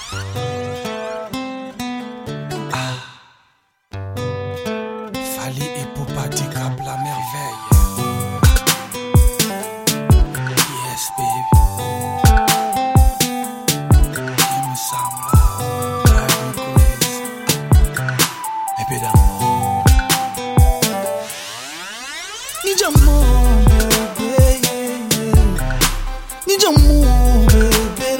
Fally Ipupa Cap la merveille. Yes baby. Give me some love, drive me crazy. Baby d'amour. Need your mom, baby. Need your mom, baby.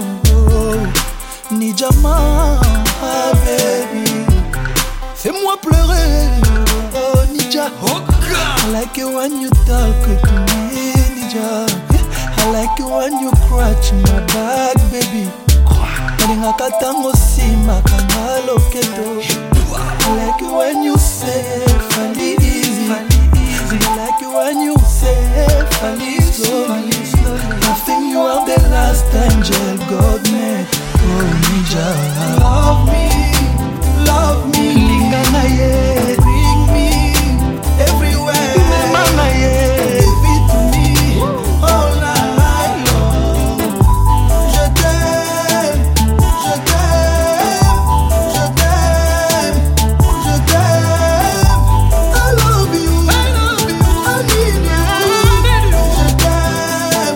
Need your mom, baby. Fais-moi pleurer, oh Nija. I like it when you talk to me, Nija. I like it when you scratch my back, baby. Kalinga katango sima kanga loketo. I like it when you say Fally easy. I like it when you say Fally slowly. I think you are the last angel God made. Oh Nija, love me, lingana ye, bring me everywhere. Mama ye, give it to me all night long. Je t'aime, je t'aime, je t'aime, je t'aime. I love you, I need you. Je t'aime,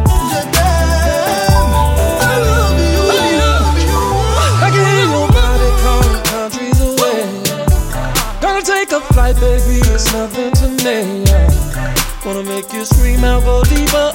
I love you. I can hear your body calling countries away. Gonna take a flight, baby, it's nothing to me. Wanna make you scream out, go deeper,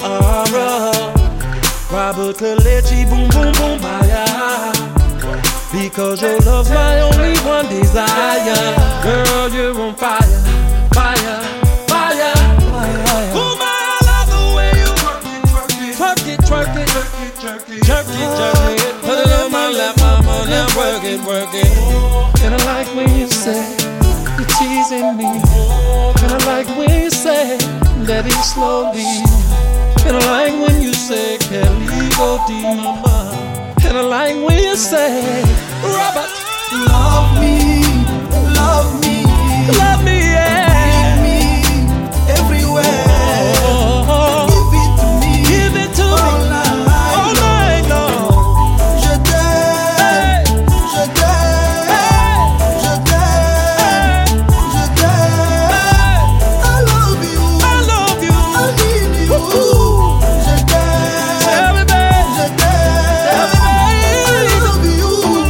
Robert Kalechi, boom, boom, boom, baya. Because your love's my only one desire. Girl, you're on fire, fire, fire. Oh my, I love the way you twerk it, twerk it, twerk it, jerk it. Put it on my lap, I'm on there, work it. And I like when you say you're teasing me. And I like when you say that it's slowly. And I like when you say can we go deep, mama. And I like when you say Robert, Love me, love me, love me, yeah. bring me everywhere. Oh, Give it to me all night long. Je t'aime, je t'aime, je t'aime, je t'aime. I love you, I need you. Je t'aime, Tell me, babe. je t'aime, I love you.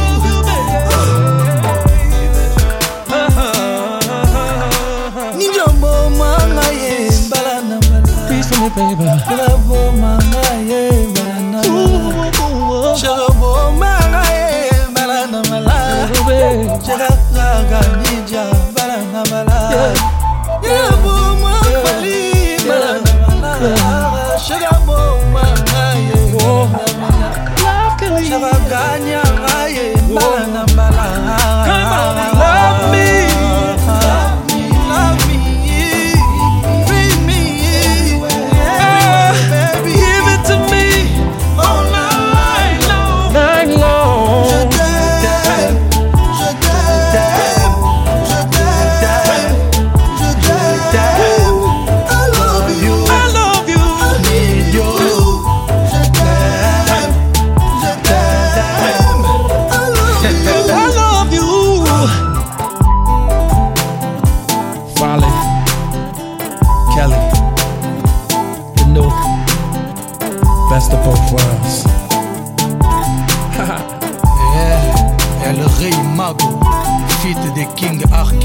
Ninja mama ye balana balana. Please for me, baby. Bravo mama ye balana balana. Bravo mama ye balana balana. Oh, babe. Chega ninja balana balana. Bravo mama Fally balana balana. Chega mama ye balana balana. Love can leave. Chega ganya ye balana balana. Come on, love me. Love me, bring me everywhere, baby. Give it to me All night long. night long. Je t'aime, je t'aime, je t'aime, je t'aime. I love you, I love you. I need you. Je t'aime, I love you. Fally, Kelly, you know, best of both worlds. Yeah, El Rey Mago, feat de King Arc.